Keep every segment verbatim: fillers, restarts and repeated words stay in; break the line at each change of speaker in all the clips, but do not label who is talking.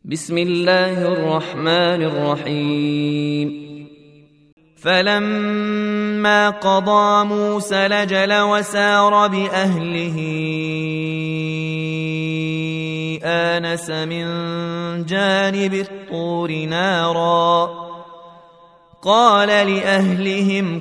بسم الله الرحمن الرحيم. فلما قضى موسى الأجل وسار بأهله آنس من جانب الطور نارا قال لأهلهم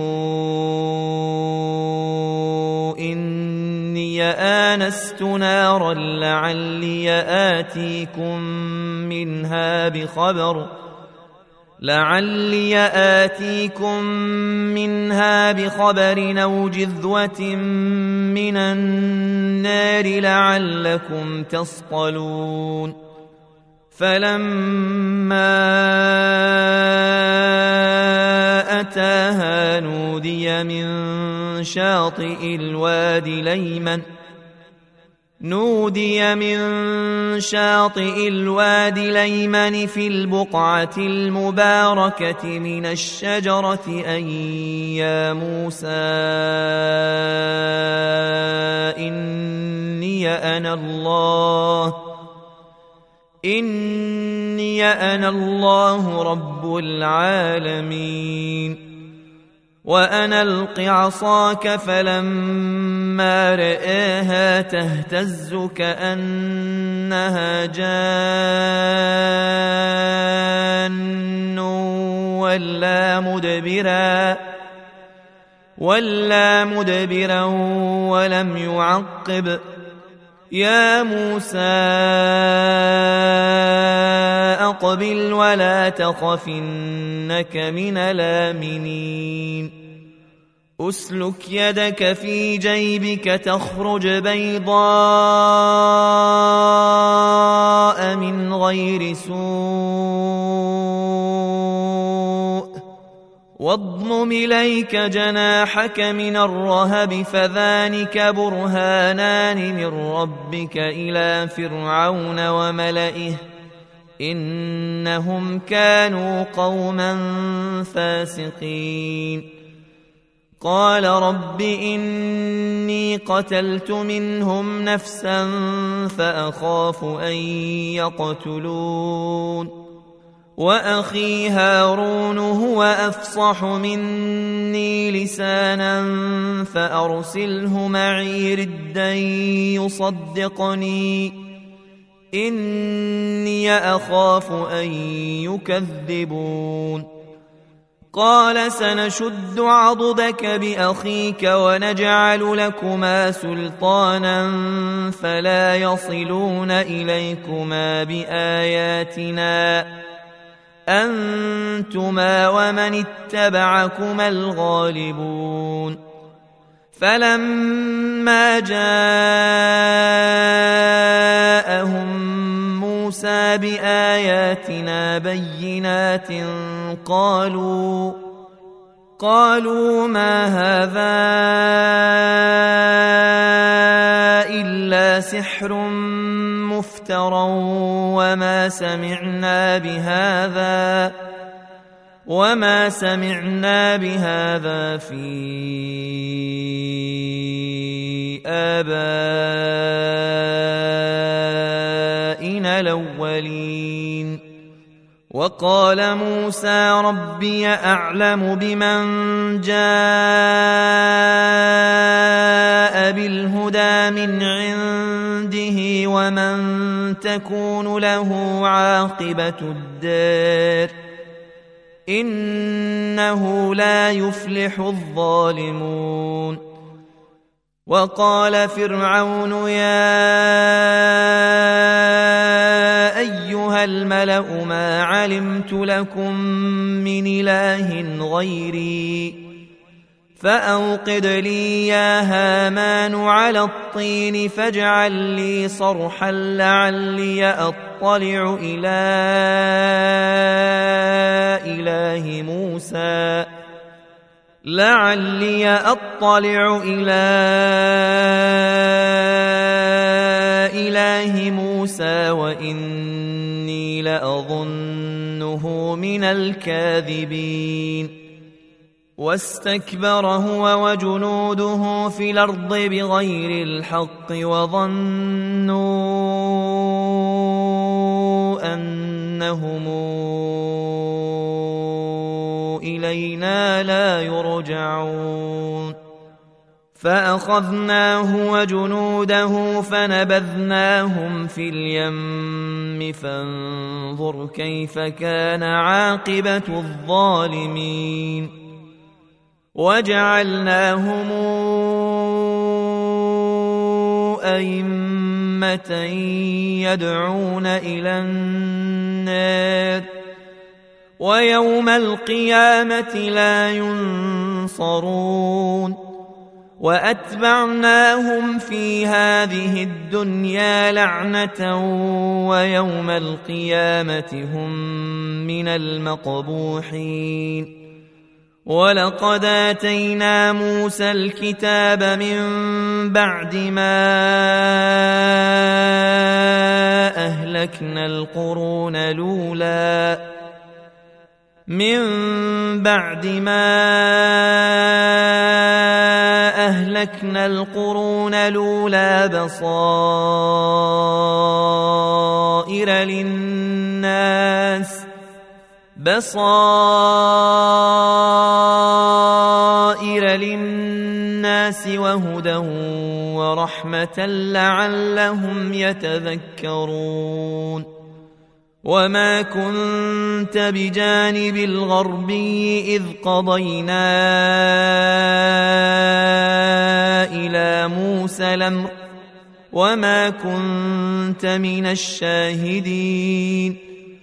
كثوا إني آنست نارا لعلي آتيكم منها بخبر لعلي آتيكم منها بخبر أو جذوة من النار لعلكم تصطلون. فلما أتاها نودي من شاطئ الوادي الأيمن نودي من شاطئ الوادي الأيمن في البقعة المباركة من الشجرة أن يا موسى إني أنا الله إني أنا الله رب العالمين. وأن ألق عصاك فلما رآها تهتز كأنها جان ولا مدبرا ولا مدبرا ولم يعقب. يا موسى أقبل ولا تخف إنك من الآمنين. أسلك يدك في جيبك تخرج بيضاء من غير سوء واضمم إليك جناحك من الرهب فذلك برهانان من ربك إلى فرعون وملئه إنهم كانوا قوما فاسقين. قال رب إني قتلت منهم نفسا فأخاف أن يقتلون وأخي هارون هو أفصح مني لسانا فأرسله معي ردا يصدقني إني أخاف أن يكذبون. قال سنشد عضدك بأخيك ونجعل لكما سلطانا فلا يصلون إليكما بآياتنا أنتما ومن اتبعكما الغالبون. فلما جاءهم موسى بآياتنا بينات قالوا قالوا ما هذا إلا سحر مفترى وما سمعنا بهذا وما سمعنا بهذا في آبائنا الأولين. وقال موسى ربي أعلم بمن جاء بالهدى من عنده ومن تكون له عاقبة الدار إنه لا يفلح الظالمون. وقال فرعون يا أيها الملأ ما علمت لكم من إله غيري فأوقد لي يا هامان على الطين فاجعل لي صرحا لعلي أطلع إلى إله موسى لعلي أطلع إلى إله موسى وإني لأظنه من الكاذبين. واستكبر هو وجنوده في الأرض بغير الحق وظنوا إنهم إلينا لا يرجعون فأخذناه وجنوده فنبذناهم في اليم فانظر كيف كان عاقبة الظالمين وجعلناهم أئمة يدعون إلى النار ويوم القيامة لا ينصرون وأتبعناهم في هذه الدنيا لعنة ويوم القيامة هم من المقبوحين ولقد آتينا موسى الكتاب من بعد ما أهلكنا القرون الأولى من بعد ما أهلكنا القرون الأولى بصائر للناس بصائر للناس وهدى ورحمة لعلهم يتذكرون وما كنت بجانب الغربي إذ قضينا إلى موسى الأمر وما كنت من الشاهدين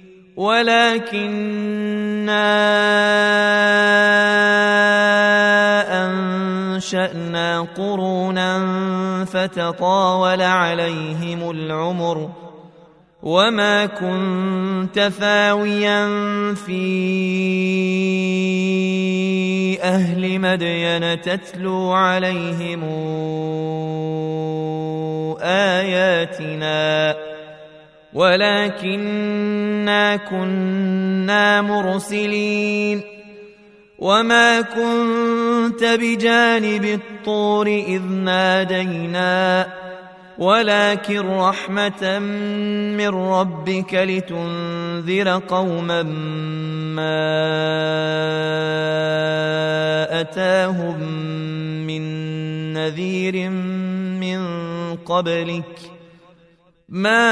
ولكننا أنشأنا قرونا فتطاول عليهم العمر وما كنت ثاويا في أهل مدين تتلو عليهم آياتنا ولكننا كنا مرسلين وما كنت بجانب الطور إذ نادينا ولكن رحمة من ربك لتنذر قوما ما أتاهم من نذير من قبلك ما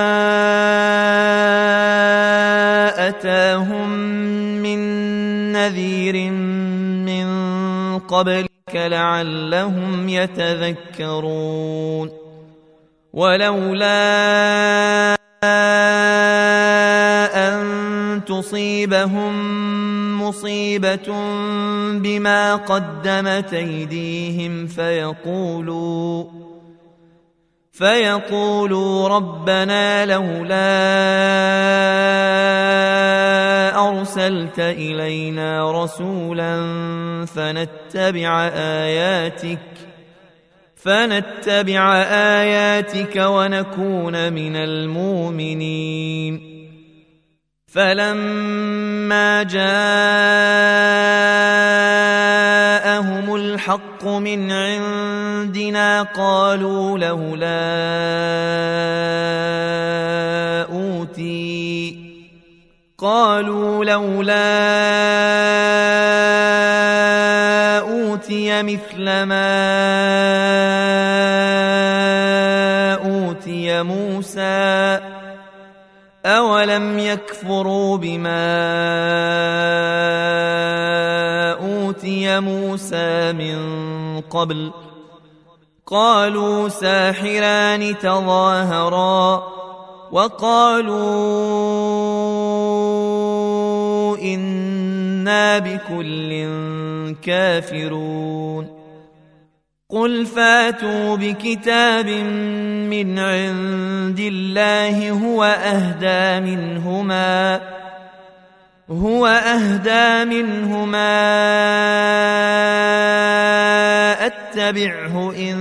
أتاهم من نذير من قبلك لعلهم يتذكرون ولولا أن تصيبهم مصيبة بما قدمت أيديهم فيقولوا فيقولوا ربنا لولا أرسلت إلينا رسولا فنتبع آياتك فنتبع آياتك ونكون من المؤمنين فلما جاءهم الحق من عندنا قالوا لولا أوتي قالوا لولا أوتي مثل ما أوتي موسى أولم يكفروا بما أوتي موسى من قبل قالوا ساحران تظاهرا وقالوا إنا بكل كافرون قل فاتوا بكتاب من عند الله هو أهدى منهما هو أهدى منهما أتبعه إن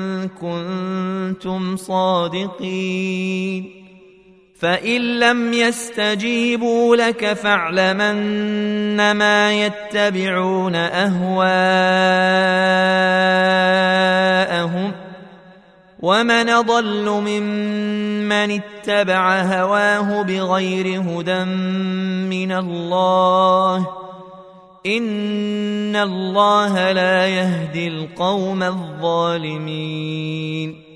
كنتم صادقين فإن لم يستجيبوا لك فاعلم أنما يتبعون أهواءهم ومن ضل ممن اتبع هواه بغير هدى من الله إن الله لا يهدي القوم الظالمين